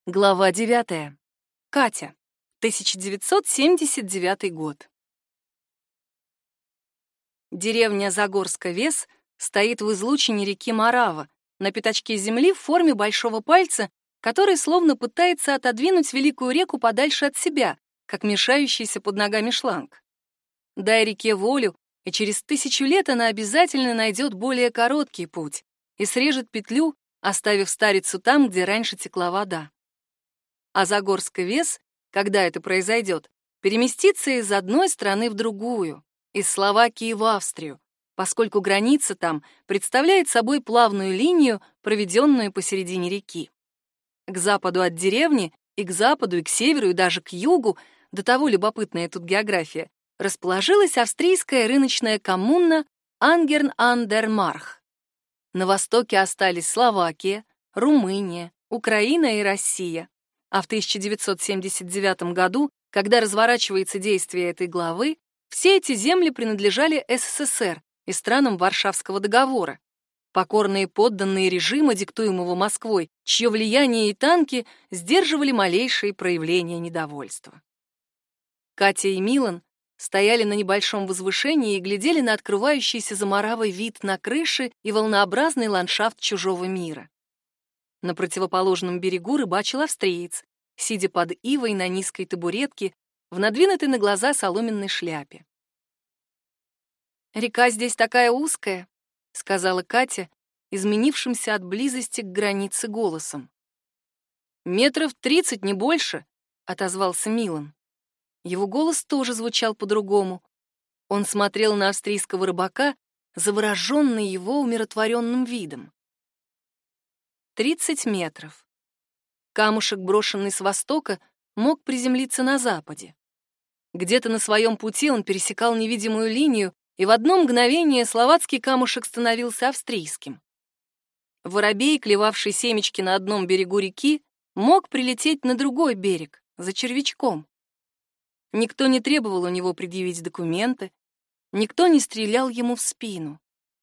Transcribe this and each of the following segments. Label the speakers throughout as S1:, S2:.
S1: Глава 9. Катя. 1979 год. Деревня Загорска-Вес стоит в излучине реки Морава, на пятачке земли в форме большого пальца, который словно пытается отодвинуть великую реку подальше от себя, как мешающийся под ногами шланг. Дай реке волю, и через 1000 лет она обязательно найдет более короткий путь и срежет петлю, оставив старицу там, где раньше текла вода. А Загорска-Вес, когда это произойдет, переместится из одной страны в другую, из Словакии в Австрию, поскольку граница там представляет собой плавную линию, проведенную посередине реки. К западу от деревни, и к западу, и к северу, и даже к югу, до того любопытная тут география, расположилась австрийская рыночная коммуна Ангерн-ан-дер-Марх. На востоке остались Словакия, Румыния, Украина и Россия. А в 1979 году, когда разворачивается действие этой главы, все эти земли принадлежали СССР и странам Варшавского договора. Покорные подданные режима, диктуемого Москвой, чье влияние и танки сдерживали малейшие проявления недовольства. Катя и Милан стояли на небольшом возвышении и глядели на открывающийся за Моравой вид на крыши и волнообразный ландшафт чужого мира. На противоположном берегу рыбачил австриец, сидя под ивой на низкой табуретке в надвинутой на глаза соломенной шляпе. «Река здесь такая узкая», — сказала Катя, изменившимся от близости к границе голосом. «Метров 30, не больше», — отозвался Милан. Его голос тоже звучал по-другому. Он смотрел на австрийского рыбака, завороженный его умиротворенным видом. 30 метров. Камушек, брошенный с востока, мог приземлиться на западе. Где-то на своем пути он пересекал невидимую линию, и в одно мгновение словацкий камушек становился австрийским. Воробей, клевавший семечки на одном берегу реки, мог прилететь на другой берег, за червячком. Никто не требовал у него предъявить документы, никто не стрелял ему в спину.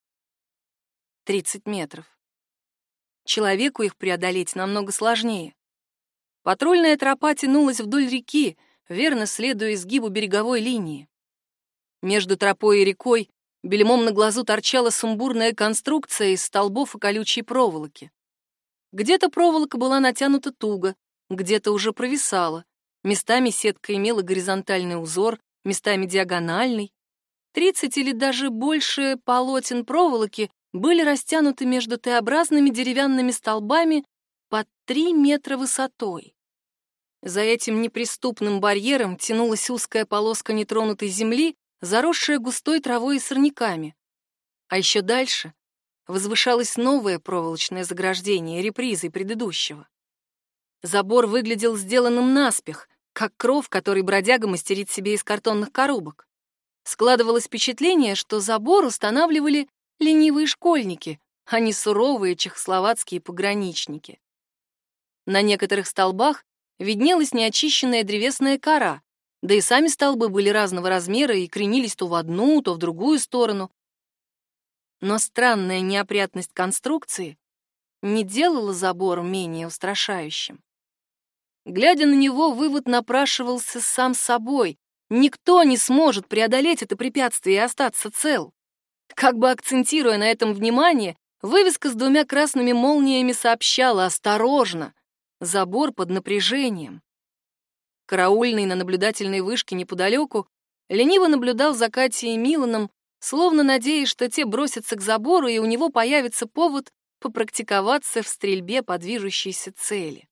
S1: 30 метров. Человеку их преодолеть намного сложнее. Патрульная тропа тянулась вдоль реки, верно следуя изгибу береговой линии. Между тропой и рекой бельмом на глазу торчала сумбурная конструкция из столбов и колючей проволоки. Где-то проволока была натянута туго, где-то уже провисала. Местами сетка имела горизонтальный узор, местами диагональный. 30 или даже больше полотен проволоки были растянуты между Т-образными деревянными столбами под 3 метра высотой. За этим неприступным барьером тянулась узкая полоска нетронутой земли, заросшая густой травой и сорняками. А еще дальше возвышалось новое проволочное заграждение, репризой предыдущего. Забор выглядел сделанным наспех, как кров, который бродяга мастерит себе из картонных коробок. Складывалось впечатление, что забор устанавливали ленивые школьники, а не суровые чехословацкие пограничники. На некоторых столбах виднелась неочищенная древесная кора, да и сами столбы были разного размера и кренились то в одну, то в другую сторону. Но странная неопрятность конструкции не делала забор менее устрашающим. Глядя на него, вывод напрашивался сам собой. Никто не сможет преодолеть это препятствие и остаться цел. Как бы акцентируя на этом внимание, вывеска с 2 красными молниями сообщала: «Осторожно! Забор под напряжением». Караульный на наблюдательной вышке неподалеку лениво наблюдал за Катей и Миланом, словно надеясь, что те бросятся к забору, и у него появится повод попрактиковаться в стрельбе по движущейся цели.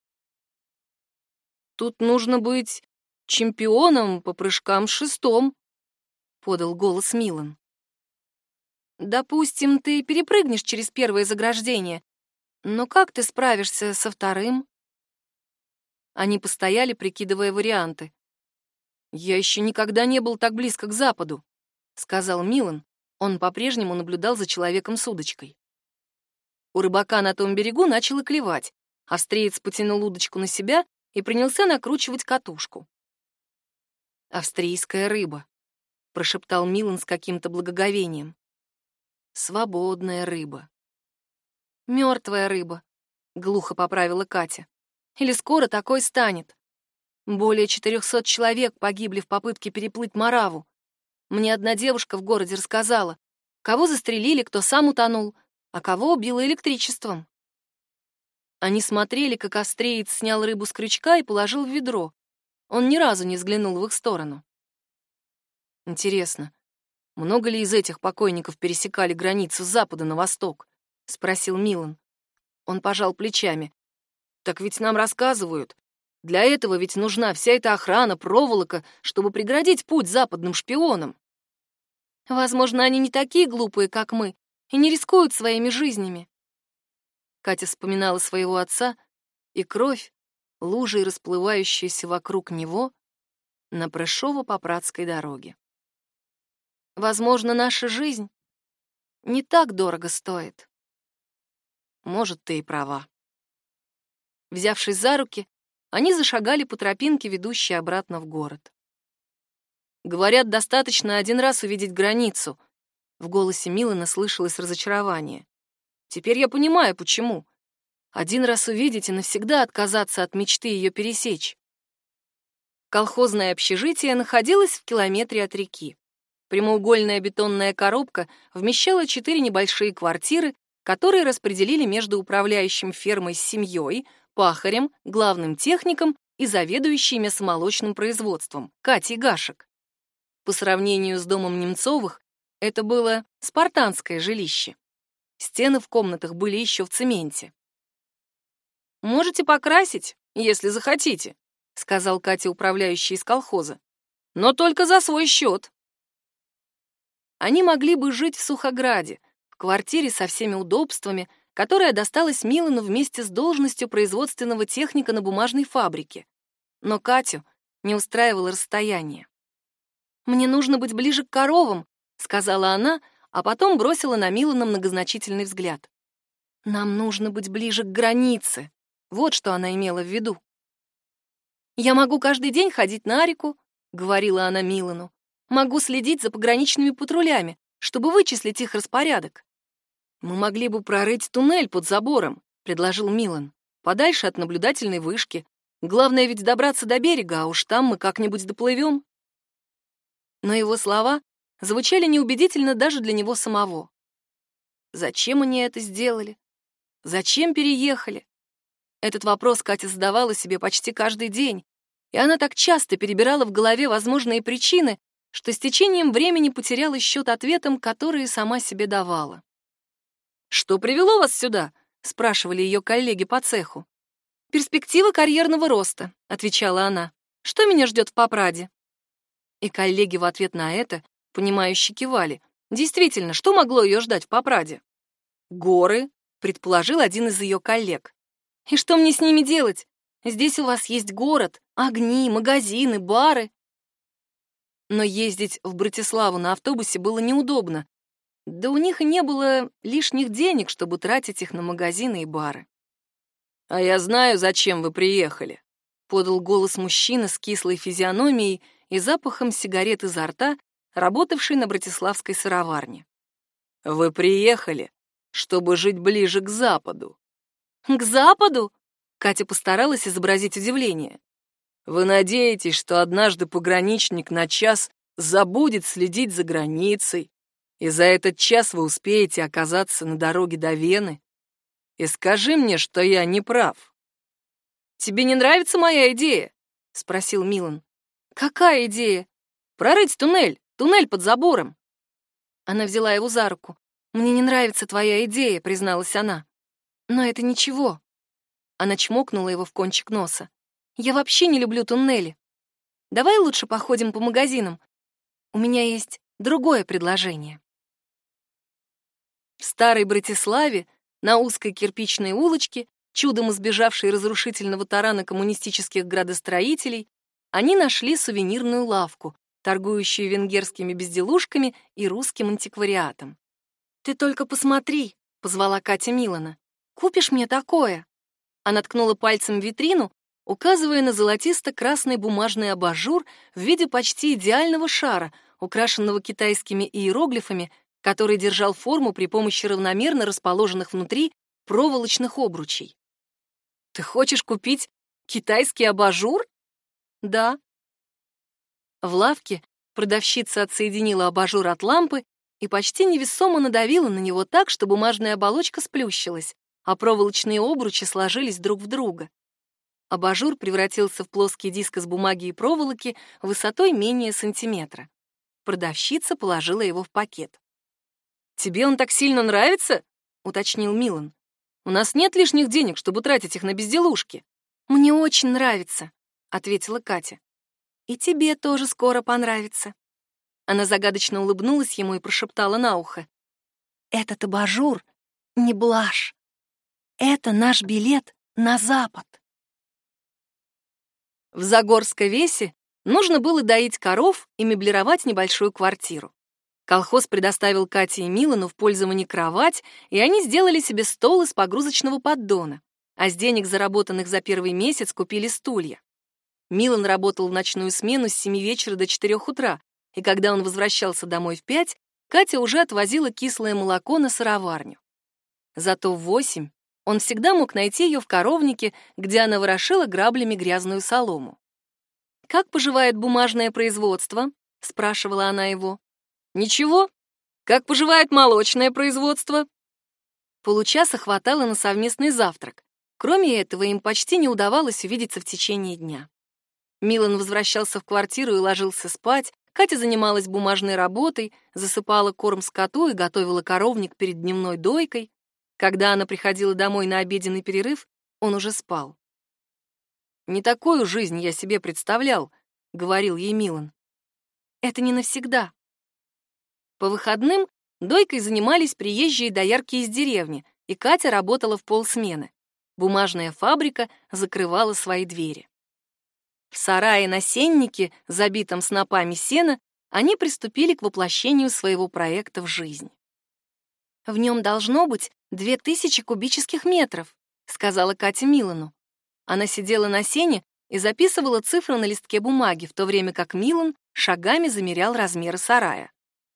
S1: «Тут нужно быть чемпионом по прыжкам с шестом», — подал голос Милан. «Допустим, ты перепрыгнешь через первое заграждение, но как ты справишься со вторым?» Они постояли, прикидывая варианты. «Я еще никогда не был так близко к западу», — сказал Милан. Он по-прежнему наблюдал за человеком с удочкой. У рыбака на том берегу начало клевать. Австриец потянул удочку на себя и принялся накручивать катушку. «Австрийская рыба», — прошептал Милан с каким-то благоговением. «Свободная рыба». «Мертвая рыба», — глухо поправила Катя. Или скоро такой станет. Более 400 человек погибли в попытке переплыть Мораву. Мне одна девушка в городе рассказала, кого застрелили, кто сам утонул, а кого убило электричеством. Они смотрели, как австриец снял рыбу с крючка и положил в ведро. Он ни разу не взглянул в их сторону. «Интересно, много ли из этих покойников пересекали границу с запада на восток?» — спросил Милан. Он пожал плечами. «Так ведь нам рассказывают. Для этого ведь нужна вся эта охрана, проволока, чтобы преградить путь западным шпионам». «Возможно, они не такие глупые, как мы, и не рискуют своими жизнями». Катя вспоминала своего отца, и кровь, лужей расплывающаяся вокруг него, на Прышово-Попрадской дороге. «Возможно, наша жизнь не так дорого стоит». «Может, ты и права». Взявшись за руки, они зашагали по тропинке, ведущей обратно в город. «Говорят, достаточно один раз увидеть границу». В голосе Милана слышалось разочарование. «Теперь я понимаю, почему. Один раз увидеть и навсегда отказаться от мечты ее пересечь». Колхозное общежитие находилось в километре от реки. Прямоугольная бетонная коробка вмещала 4 небольшие квартиры, которые распределили между управляющим фермой с семьей, пахарем, главным техником и заведующей мясомолочным производством Катей Гашек. По сравнению с домом Немцовых, это было спартанское жилище. Стены в комнатах были еще в цементе. «Можете покрасить, если захотите», — сказал Катя, управляющий из колхоза. «Но только за свой счет». Они могли бы жить в Сухограде, в квартире со всеми удобствами, которая досталась Милану вместе с должностью производственного техника на бумажной фабрике. Но Катю не устраивало расстояние. «Мне нужно быть ближе к коровам», — сказала она, а потом бросила на Милана многозначительный взгляд. «Нам нужно быть ближе к границе». Вот что она имела в виду. «Я могу каждый день ходить на реку», — говорила она Милану. «Могу следить за пограничными патрулями, чтобы вычислить их распорядок». «Мы могли бы прорыть туннель под забором», — предложил Милан. «Подальше от наблюдательной вышки. Главное ведь добраться до берега, а уж там мы как-нибудь доплывем». Но его слова звучали неубедительно даже для него самого. Зачем они это сделали? Зачем переехали? Этот вопрос Катя задавала себе почти каждый день, и она так часто перебирала в голове возможные причины, что с течением времени потеряла счет ответам, которые сама себе давала. «Что привело вас сюда?» — спрашивали ее коллеги по цеху. «Перспектива карьерного роста», — отвечала она. «Что меня ждет в Попраде?» И коллеги в ответ на это, понимающе кивали. Действительно, что могло ее ждать в Попраде? «Горы», — предположил один из ее коллег. «И что мне с ними делать? Здесь у вас есть город, огни, магазины, бары». Но ездить в Братиславу на автобусе было неудобно. Да у них и не было лишних денег, чтобы тратить их на магазины и бары. «А я знаю, зачем вы приехали», — подал голос мужчина с кислой физиономией и запахом сигарет изо рта, работавший на братиславской сыроварне. «Вы приехали, чтобы жить ближе к западу». «К западу?» — Катя постаралась изобразить удивление. «Вы надеетесь, что однажды пограничник на час забудет следить за границей, и за этот час вы успеете оказаться на дороге до Вены? И скажи мне, что я не прав». «Тебе не нравится моя идея?» — спросил Милан. «Какая идея?» «Прорыть туннель под забором». Она взяла его за руку. «Мне не нравится твоя идея», — призналась она. «Но это ничего». Она чмокнула его в кончик носа. «Я вообще не люблю туннели. Давай лучше походим по магазинам. У меня есть другое предложение». В старой Братиславе, на узкой кирпичной улочке, чудом избежавшей разрушительного тарана коммунистических градостроителей, они нашли сувенирную лавку, ткущую венгерскими безделушками и русским антиквариатом. «Ты только посмотри», — позвала Катя Милана. «Купишь мне такое?» Она ткнула пальцем в витрину, указывая на золотисто-красный бумажный абажур в виде почти идеального шара, украшенного китайскими иероглифами, который держал форму при помощи равномерно расположенных внутри проволочных обручей. «Ты хочешь купить Китайский абажур? Да. В лавке продавщица отсоединила абажур от лампы и почти невесомо надавила на него так, что бумажная оболочка сплющилась, а проволочные обручи сложились друг в друга. Абажур превратился в плоский диск из бумаги и проволоки высотой менее сантиметра. Продавщица положила его в пакет. «Тебе он так сильно нравится?» — уточнил Милан. «У нас нет лишних денег, чтобы тратить их на безделушки». «Мне очень нравится», — ответила Катя. «И тебе тоже скоро понравится». Она загадочно улыбнулась ему и прошептала на ухо. «Этот абажур не блажь. Это наш билет на запад». В Загорско-Весе нужно было доить коров и меблировать небольшую квартиру. Колхоз предоставил Кате и Милану в пользование кровать, и они сделали себе стол из погрузочного поддона, а с денег, заработанных за первый месяц, купили стулья. Милан работал в ночную смену с 7 вечера до 4 утра, и когда он возвращался домой в 5, Катя уже отвозила кислое молоко на сыроварню. Зато в 8 он всегда мог найти ее в коровнике, где она ворошила граблями грязную солому. «Как поживает бумажное производство?» — спрашивала она его. «Ничего. Как поживает молочное производство?» Получаса хватало на совместный завтрак. Кроме этого, им почти не удавалось увидеться в течение дня. Милан возвращался в квартиру и ложился спать, Катя занималась бумажной работой, засыпала корм скоту и готовила коровник перед дневной дойкой. Когда она приходила домой на обеденный перерыв, он уже спал. «Не такую жизнь я себе представлял», — говорил ей Милан. «Это не навсегда». По выходным дойкой занимались приезжие доярки из деревни, и Катя работала в полсмены. Бумажная фабрика закрывала свои двери. В сарае на сеннике, забитом снопами сена, они приступили к воплощению своего проекта в жизнь. «В нем должно быть 2000 кубических метров», — сказала Катя Милану. Она сидела на сене и записывала цифры на листке бумаги, в то время как Милан шагами замерял размеры сарая.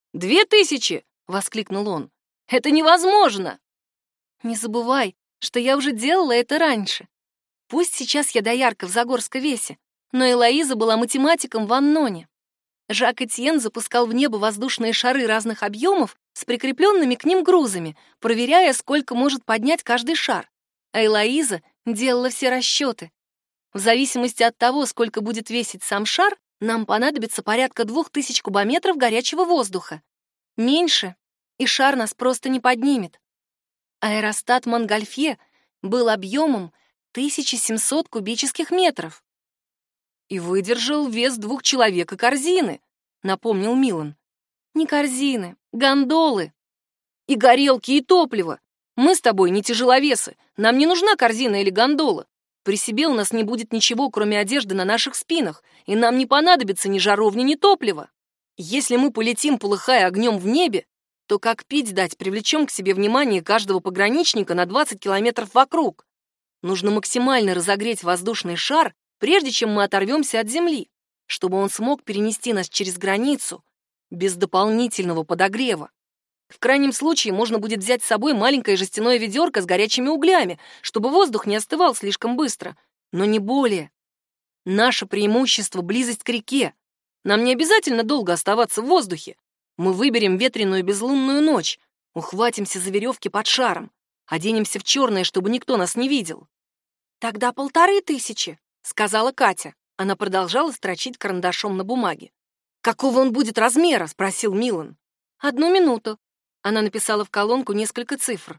S1: 2000! — воскликнул он. «Это невозможно!» «Не забывай, что я уже делала это раньше. Пусть сейчас я доярка в Загорско-Весе, но Элоиза была математиком в Анноне. Жак Этьен запускал в небо воздушные шары разных объемов с прикрепленными к ним грузами, проверяя, сколько может поднять каждый шар. А Элоиза делала все расчеты. В зависимости от того, сколько будет весить сам шар, нам понадобится порядка 2000 кубометров горячего воздуха. Меньше, и шар нас просто не поднимет. Аэростат Монгольфье был объемом 1700 кубических метров. «И выдержал вес 2 человек и корзины», — напомнил Милан. «Не корзины, гондолы. И горелки, и топливо. Мы с тобой не тяжеловесы, нам не нужна корзина или гондола. При себе у нас не будет ничего, кроме одежды на наших спинах, и нам не понадобится ни жаровни, ни топлива. Если мы полетим, полыхая огнем в небе, то как пить дать привлечем к себе внимание каждого пограничника на 20 километров вокруг. Нужно максимально разогреть воздушный шар, прежде чем мы оторвемся от земли, чтобы он смог перенести нас через границу без дополнительного подогрева. В крайнем случае можно будет взять с собой маленькое жестяное ведерко с горячими углями, чтобы воздух не остывал слишком быстро, но не более. Наше преимущество — близость к реке. Нам не обязательно долго оставаться в воздухе. Мы выберем ветреную безлунную ночь, ухватимся за веревки под шаром, оденемся в черное, чтобы никто нас не видел. «Тогда 1500», — сказала Катя. Она продолжала строчить карандашом на бумаге. «Какого он будет размера?» — спросил Милан. «1 минуту». Она написала в колонку несколько цифр.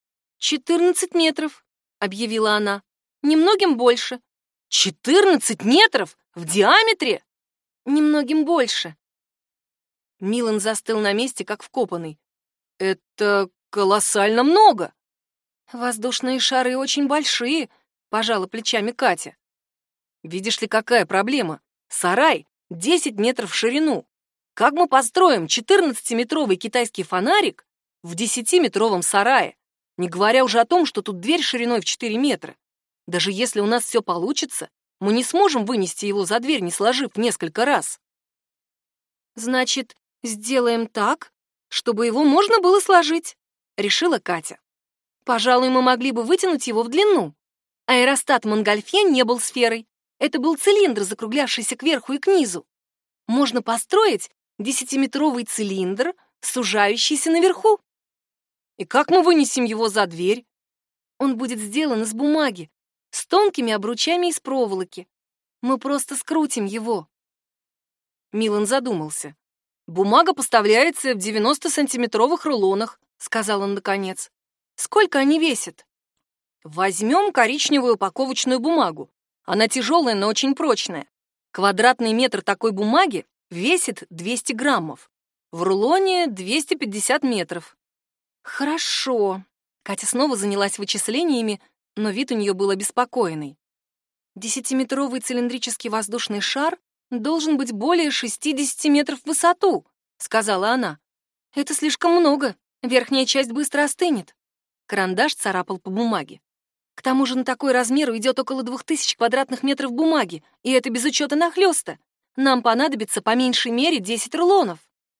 S1: 14 метров, объявила она. Немногим больше. 14 метров? В диаметре? Немногим больше. Милан застыл на месте, как вкопанный. Это колоссально много. Воздушные шары очень большие, пожала плечами Катя. Видишь ли, какая проблема? Сарай 10 метров в ширину. Как мы построим 14-метровый китайский фонарик в 10-метровом сарае, не говоря уже о том, что тут дверь шириной в 4 метра? Даже если у нас все получится, мы не сможем вынести его за дверь, не сложив несколько раз. Значит, сделаем так, чтобы его можно было сложить, решила Катя. Пожалуй, мы могли бы вытянуть его в длину. Аэростат Монгольфье не был сферой. Это был цилиндр, закруглявшийся кверху и к низу. Можно построить 10-метровый цилиндр, сужающийся наверху. И как мы вынесем его за дверь? Он будет сделан из бумаги, с тонкими обручами из проволоки. Мы просто скрутим его. Милан задумался. «Бумага поставляется в 90-сантиметровых рулонах», — сказал он наконец. «Сколько они весят?» «Возьмем коричневую упаковочную бумагу. Она тяжелая, но очень прочная. Квадратный метр такой бумаги весит 200 граммов. В рулоне 250 метров». «Хорошо». Катя снова занялась вычислениями, но вид у нее был обеспокоенный. 10-метровый цилиндрический воздушный шар должен быть более 60 метров в высоту, сказала она. Это слишком много, верхняя часть быстро остынет. Карандаш царапал по бумаге. К тому же на такой размер уйдет около 2000 квадратных метров бумаги, и это без учета нахлёста. Нам понадобится по меньшей мере 10 рулонов.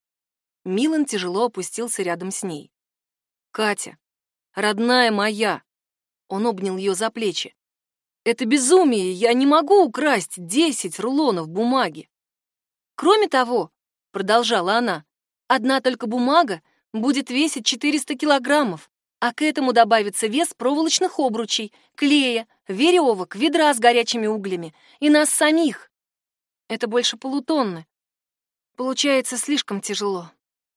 S1: Милан тяжело опустился рядом с ней. «Катя, родная моя!» Он обнял ее за плечи. «Это безумие, я не могу украсть 10 рулонов бумаги!» «Кроме того, — продолжала она, — одна только бумага будет весить 400 килограммов, а к этому добавится вес проволочных обручей, клея, веревок, ведра с горячими углями и нас самих. Это больше полутонны. Получается слишком тяжело».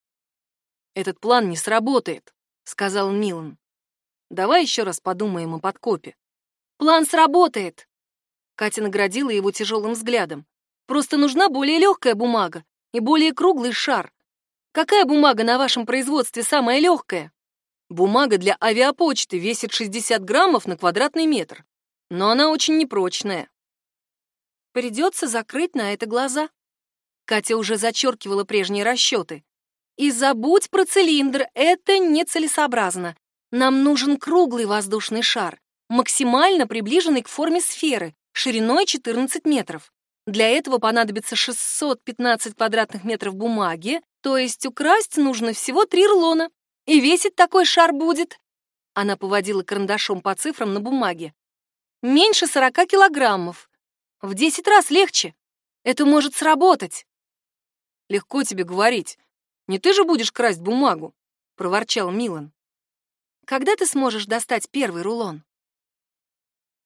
S1: «Этот план не сработает», — сказал Милан. «Давай еще раз подумаем о подкопе». «План сработает!» Катя наградила его тяжелым взглядом. «Просто нужна более легкая бумага и более круглый шар. Какая бумага на вашем производстве самая легкая?» «Бумага для авиапочты весит 60 граммов на квадратный метр, но она очень непрочная». «Придется закрыть на это глаза». Катя уже зачеркивала прежние расчеты. «И забудь про цилиндр, это нецелесообразно. Нам нужен круглый воздушный шар, максимально приближенный к форме сферы, шириной 14 метров. Для этого понадобится 615 квадратных метров бумаги, то есть украсть нужно всего 3 рулона. И весить такой шар будет...» Она поводила карандашом по цифрам на бумаге. «Меньше 40 килограммов. В 10 раз легче. Это может сработать». «Легко тебе говорить. Не ты же будешь красть бумагу», — проворчал Милан. «Когда ты сможешь достать первый рулон?»